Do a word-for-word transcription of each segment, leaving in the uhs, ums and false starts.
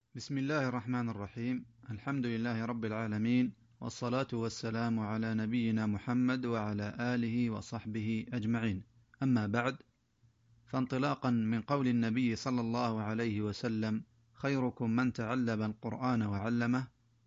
بسم الله الرحمن الرحيم. الحمد لله رب العالمين، والصلاة والسلام على نبينا محمد وعلى آله وصحبه أجمعين. أما بعد، فانطلاقا من قول النبي صلى الله عليه وسلم: خيركم من تعلم القرآن وعلمه،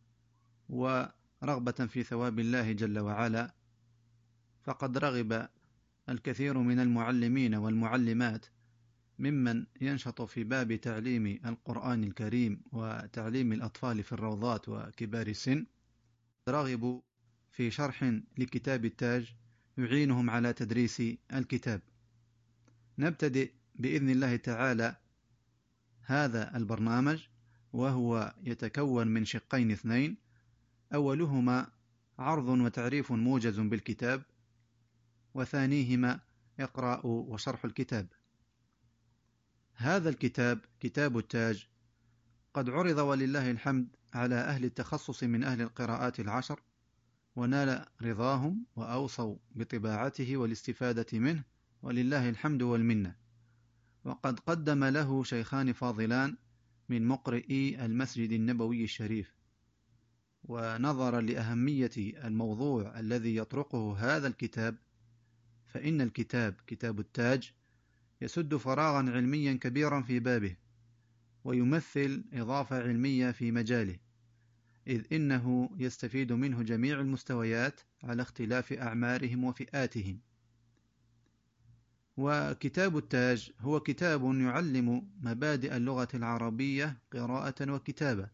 ورغبة في ثواب الله جل وعلا، فقد رغب الكثير من المعلمين والمعلمات ممن ينشط في باب تعليم القرآن الكريم وتعليم الأطفال في الروضات وكبار السن، رغبوا في شرح لكتاب التاج يعينهم على تدريس الكتاب. نبتدئ بإذن الله تعالى هذا البرنامج، وهو يتكون من شقين اثنين: أولهما عرض وتعريف موجز بالكتاب، وثانيهما إقراء وشرح الكتاب. هذا الكتاب كتاب التاج قد عرض ولله الحمد على أهل التخصص من أهل القراءات العشر، ونال رضاهم وأوصوا بطباعته والاستفادة منه، ولله الحمد والمنة. وقد قدم له شيخان فاضلان من مقرئي المسجد النبوي الشريف. ونظرا لأهمية الموضوع الذي يطرقه هذا الكتاب، فإن الكتاب كتاب التاج يسد فراغا علميا كبيرا في بابه، ويمثل إضافة علمية في مجاله، إذ إنه يستفيد منه جميع المستويات على اختلاف أعمارهم وفئاتهم. وكتاب التاج هو كتاب يعلم مبادئ اللغة العربية قراءة وكتابة،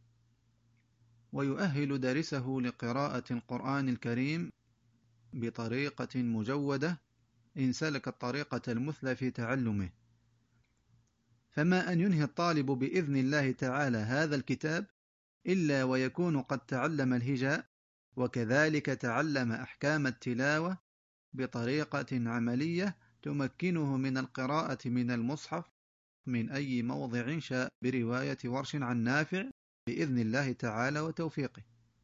ويؤهل دارسه لقراءة القرآن الكريم بطريقة مجودة إن سلك الطريقة المثلى في تعلمه. فما أن ينهي الطالب بإذن الله تعالى هذا الكتاب إلا ويكون قد تعلم الهجاء، وكذلك تعلم أحكام التلاوة بطريقة عملية تمكنه من القراءة من المصحف من أي موضع شاء برواية ورش عن نافع بإذن الله تعالى وتوفيقه.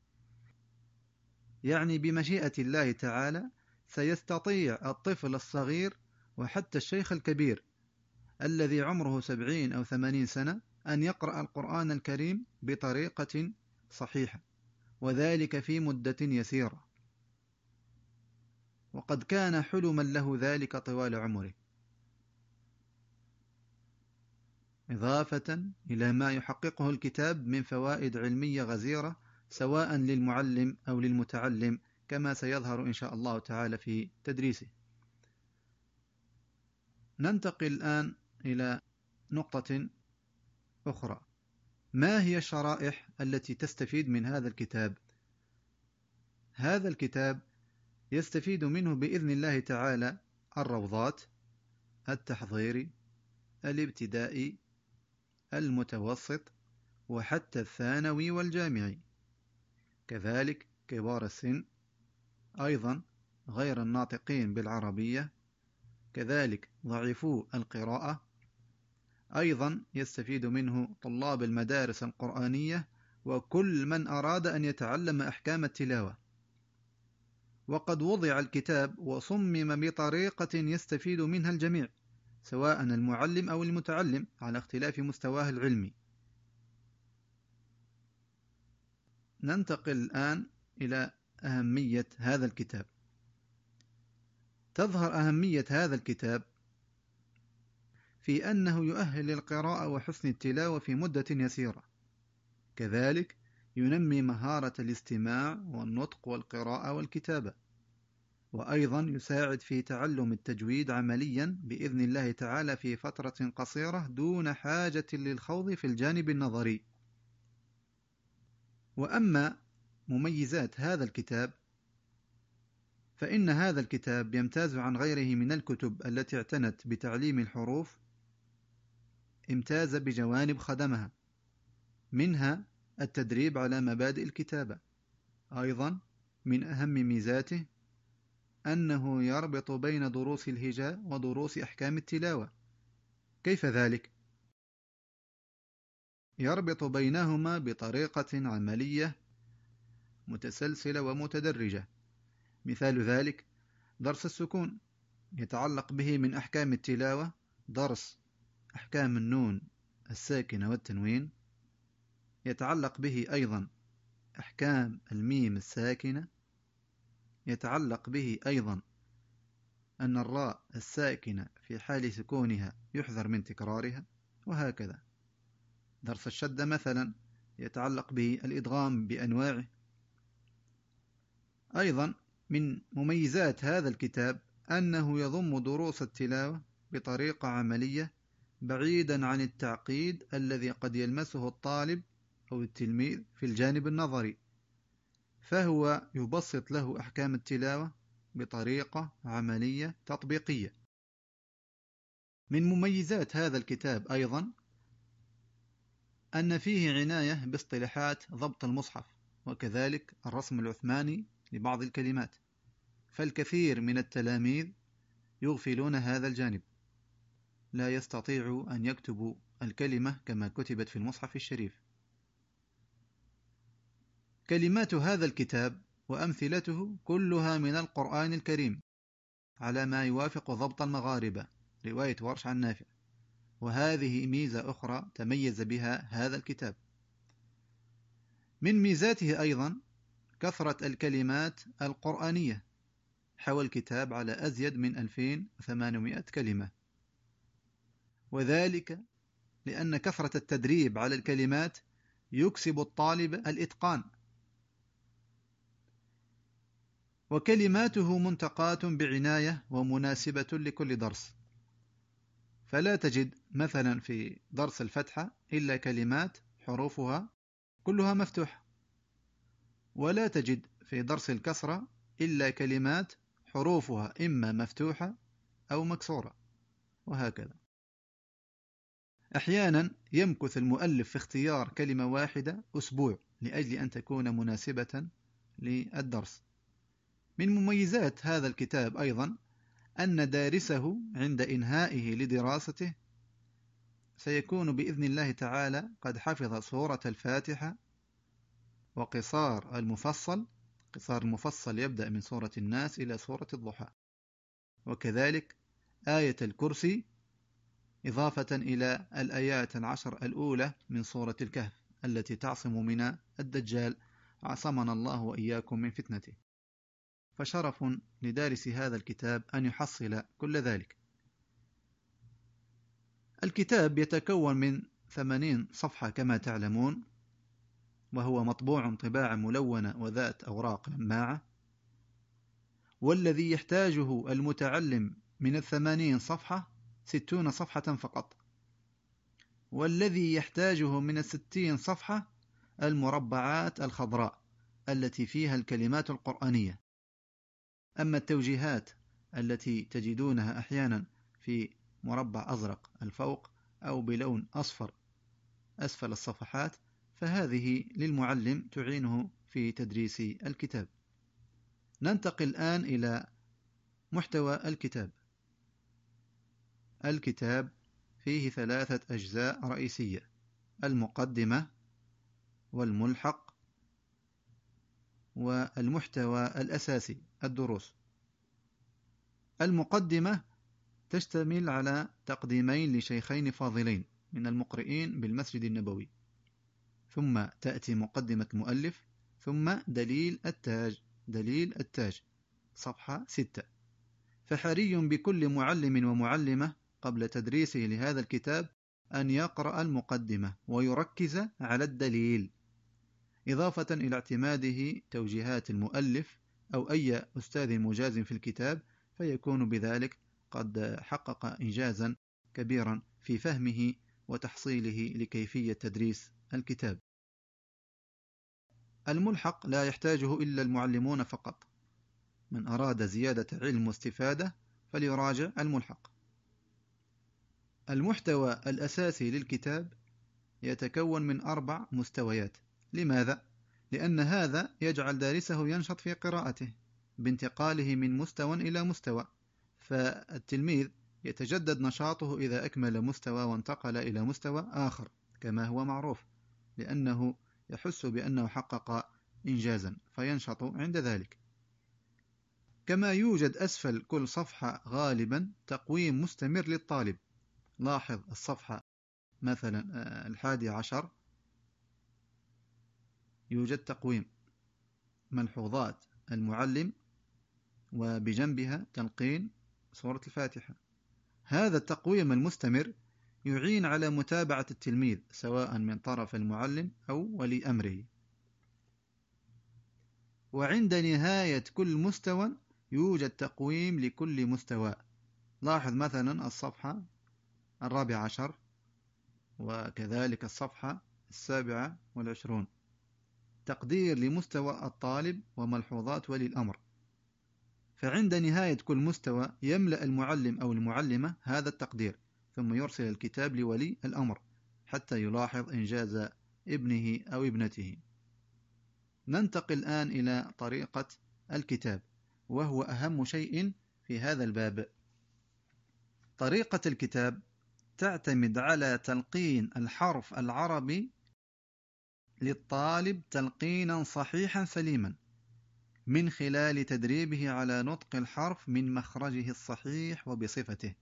يعني بمشيئة الله تعالى سيستطيع الطفل الصغير وحتى الشيخ الكبير الذي عمره سبعين أو ثمانين سنة أن يقرأ القرآن الكريم بطريقة صحيحة، وذلك في مدة يسيرة، وقد كان حلما له ذلك طوال عمره، إضافة إلى ما يحققه الكتاب من فوائد علمية غزيرة سواء للمعلم أو للمتعلم، كما سيظهر إن شاء الله تعالى في تدريسه. ننتقل الآن إلى نقطة أخرى: ما هي الشرائح التي تستفيد من هذا الكتاب؟ هذا الكتاب يستفيد منه بإذن الله تعالى الروضات، التحضيري، الابتدائي، المتوسط، وحتى الثانوي والجامعي، كذلك كبار السن، أيضا غير الناطقين بالعربية، كذلك ضعيفو القراءة. أيضا يستفيد منه طلاب المدارس القرآنية وكل من أراد أن يتعلم أحكام التلاوة. وقد وضع الكتاب وصمم بطريقة يستفيد منها الجميع، سواء المعلم أو المتعلم، على اختلاف مستواه العلمي. ننتقل الآن إلى أهمية هذا الكتاب. تظهر أهمية هذا الكتاب في أنه يؤهل للقراءة وحسن التلاوة في مدة يسيرة، كذلك ينمي مهارة الاستماع والنطق والقراءة والكتابة، وأيضا يساعد في تعلم التجويد عمليا بإذن الله تعالى في فترة قصيرة دون حاجة للخوض في الجانب النظري. وأما مميزات هذا الكتاب، فإن هذا الكتاب يمتاز عن غيره من الكتب التي اعتنت بتعليم الحروف، امتاز بجوانب خدمها، منها التدريب على مبادئ الكتابة. أيضا من أهم ميزاته أنه يربط بين دروس الهجاء ودروس أحكام التلاوة. كيف ذلك؟ يربط بينهما بطريقة عملية متسلسلة ومتدرجة. مثال ذلك درس السكون يتعلق به من أحكام التلاوة درس أحكام النون الساكنة والتنوين، يتعلق به أيضا أحكام الميم الساكنة، يتعلق به أيضا أن الراء الساكنة في حال سكونها يحذر من تكرارها، وهكذا. درس الشدة مثلا يتعلق به الإدغام بأنواعه. أيضا من مميزات هذا الكتاب أنه يضم دروس التلاوة بطريقة عملية بعيدا عن التعقيد الذي قد يلمسه الطالب أو التلميذ في الجانب النظري، فهو يبسط له أحكام التلاوة بطريقة عملية تطبيقية. من مميزات هذا الكتاب أيضا أن فيه عناية باصطلاحات ضبط المصحف، وكذلك الرسم العثماني لبعض الكلمات، فالكثير من التلاميذ يغفلون هذا الجانب، لا يستطيع أن يكتبوا الكلمة كما كتبت في المصحف الشريف. كلمات هذا الكتاب وأمثلته كلها من القرآن الكريم على ما يوافق ضبط المغاربة، رواية ورش عن نافع، وهذه ميزة أخرى تميز بها هذا الكتاب. من ميزاته أيضا كثرة الكلمات القرآنية، حوى الكتاب على أزيد من ألفين وثمانمائة كلمة، وذلك لأن كثرة التدريب على الكلمات يكسب الطالب الإتقان. وكلماته منتقاة بعناية ومناسبة لكل درس، فلا تجد مثلا في درس الفتحة إلا كلمات حروفها كلها مفتوحة، ولا تجد في درس الكسرة إلا كلمات حروفها إما مفتوحة أو مكسورة، وهكذا. أحيانا يمكث المؤلف في اختيار كلمة واحدة أسبوع لأجل أن تكون مناسبة للدرس. من مميزات هذا الكتاب أيضا أن دارسه عند إنهائه لدراسته سيكون بإذن الله تعالى قد حفظ سورة الفاتحة وقصار المفصل. قصار المفصل يبدأ من سورة الناس إلى سورة الضحى، وكذلك آية الكرسي، إضافة إلى الآيات العشر الأولى من سورة الكهف التي تعصم من الدجال، عصمنا الله وإياكم من فتنته. فشرف لدارس هذا الكتاب أن يحصل كل ذلك. الكتاب يتكون من ثمانين صفحة كما تعلمون، وهو مطبوع طباعة ملونة وذات أوراق لماعة، والذي يحتاجه المتعلم من الثمانين صفحة ستون صفحة فقط، والذي يحتاجه من الستين صفحة المربعات الخضراء التي فيها الكلمات القرآنية. أما التوجيهات التي تجدونها أحيانا في مربع أزرق الفوق أو بلون أصفر أسفل الصفحات، فهذه للمعلم تعينه في تدريس الكتاب. ننتقل الآن إلى محتوى الكتاب. الكتاب فيه ثلاثة أجزاء رئيسية: المقدمة والملحق والمحتوى الأساسي الدروس. المقدمة تشتمل على تقديمين لشيخين فاضلين من المقرئين بالمسجد النبوي، ثم تأتي مقدمة المؤلف، ثم دليل التاج دليل التاج صفحة ستة. فحري بكل معلم ومعلمة قبل تدريسه لهذا الكتاب أن يقرأ المقدمة ويركز على الدليل، إضافة إلى اعتماده توجيهات المؤلف أو أي أستاذ مجاز في الكتاب، فيكون بذلك قد حقق إنجازا كبيرا في فهمه وتحصيله لكيفية تدريس الكتاب. الملحق لا يحتاجه إلا المعلمون فقط، من أراد زيادة علم واستفادة فليراجع الملحق. المحتوى الأساسي للكتاب يتكون من أربع مستويات. لماذا؟ لأن هذا يجعل دارسه ينشط في قراءته بانتقاله من مستوى إلى مستوى، فالتلميذ يتجدد نشاطه إذا أكمل مستوى وانتقل إلى مستوى آخر كما هو معروف، لأنه يحس بأنه حقق إنجازا فينشط عند ذلك. كما يوجد أسفل كل صفحة غالبا تقويم مستمر للطالب. لاحظ الصفحة مثلا الحادي عشر يوجد تقويم، ملحوظات المعلم، وبجنبها تلقين سورة الفاتحة. هذا التقويم المستمر يعين على متابعة التلميذ سواء من طرف المعلم أو ولي أمره. وعند نهاية كل مستوى يوجد تقويم لكل مستوى. لاحظ مثلا الصفحة الرابعة عشر، وكذلك الصفحة السابعة والعشرون، تقدير لمستوى الطالب وملحوظات ولي الأمر. فعند نهاية كل مستوى يملأ المعلم أو المعلمة هذا التقدير، ثم يرسل الكتاب لولي الأمر حتى يلاحظ إنجاز ابنه أو ابنته. ننتقل الآن إلى طريقة الكتاب، وهو أهم شيء في هذا الباب. طريقة الكتاب تعتمد على تلقين الحرف العربي للطالب تلقينا صحيحا سليما، من خلال تدريبه على نطق الحرف من مخرجه الصحيح وبصفته.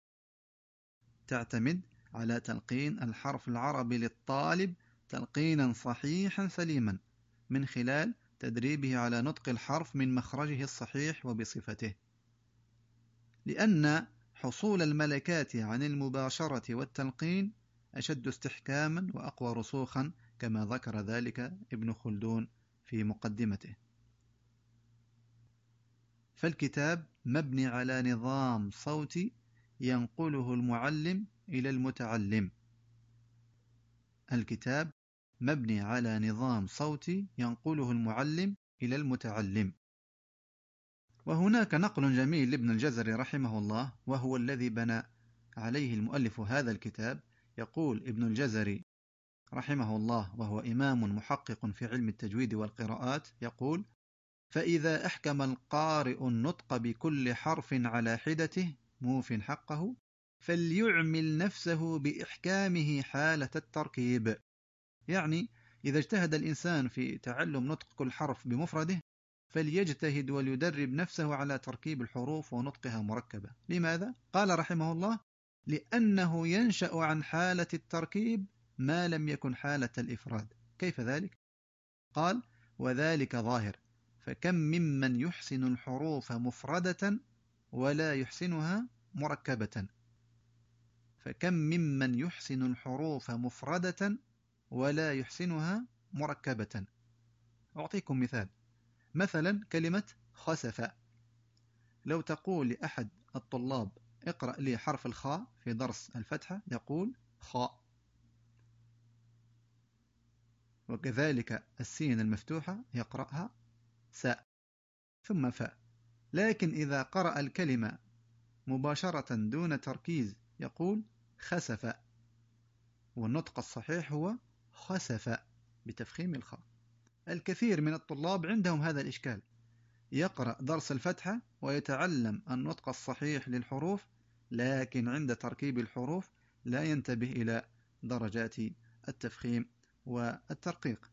تعتمد على تلقين الحرف العربي للطالب تلقينا صحيحا سليما، من خلال تدريبه على نطق الحرف من مخرجه الصحيح وبصفته، لأن حصول الملكات عن المباشرة والتلقين أشد استحكاما وأقوى رسوخا، كما ذكر ذلك ابن خلدون في مقدمته. فالكتاب مبني على نظام صوتي ينقله المعلم إلى المتعلم. الكتاب مبني على نظام صوتي ينقله المعلم إلى المتعلم. وهناك نقل جميل لابن الجزري رحمه الله، وهو الذي بنى عليه المؤلف هذا الكتاب. يقول ابن الجزري رحمه الله، وهو إمام محقق في علم التجويد والقراءات، يقول: فإذا أحكم القارئ النطق بكل حرف على حدته موف حقه، فليعمل نفسه بإحكامه حالة التركيب. يعني إذا اجتهد الإنسان في تعلم نطق كل حرف بمفرده، فليجتهد وليدرب نفسه على تركيب الحروف ونطقها مركبة. لماذا؟ قال رحمه الله: لأنه ينشأ عن حالة التركيب ما لم يكن حالة الإفراد. كيف ذلك؟ قال: وذلك ظاهر، فكم ممن يحسن الحروف مفردة ولا يحسنها مركبة فكم ممن يحسن الحروف مفردة ولا يحسنها مركبة. أعطيكم مثال. مثلا كلمة خسف، لو تقول لأحد الطلاب: اقرأ لي حرف الخاء في درس الفتحة، يقول خاء. وكذلك السين المفتوحة يقرأها ساء ثم فاء. لكن إذا قرأ الكلمة مباشرة دون تركيز يقول خسف، والنطق الصحيح هو خسف بتفخيم الخاء. الكثير من الطلاب عندهم هذا الإشكال، يقرأ درس الفتحة ويتعلم النطق الصحيح للحروف، لكن عند تركيب الحروف لا ينتبه إلى درجات التفخيم والترقيق.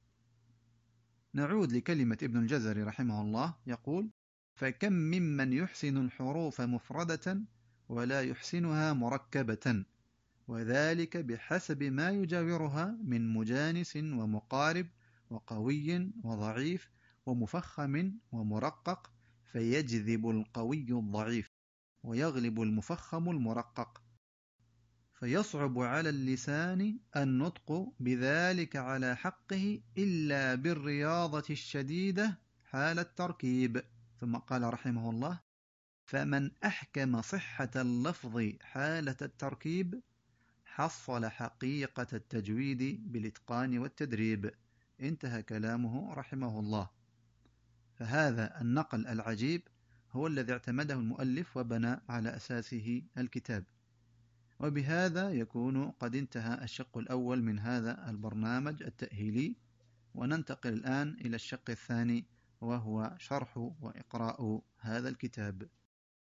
نعود لكلمة ابن الجزري رحمه الله، يقول: فكم ممن يحسن الحروف مفردة ولا يحسنها مركبة، وذلك بحسب ما يجاورها من مجانس ومقارب وقوي وضعيف ومفخم ومرقق، فيجذب القوي الضعيف ويغلب المفخم المرقق، فيصعب على اللسان النطق بذلك على حقه إلا بالرياضة الشديدة حال التركيب. ثم قال رحمه الله: فمن أحكم صحة اللفظ حالة التركيب حصل حقيقة التجويد بالإتقان والتدريب. انتهى كلامه رحمه الله. فهذا النقل العجيب هو الذي اعتمده المؤلف وبنى على أساسه الكتاب. وبهذا يكون قد انتهى الشق الأول من هذا البرنامج التأهيلي، وننتقل الآن إلى الشق الثاني، وهو شرح وإقراء هذا الكتاب.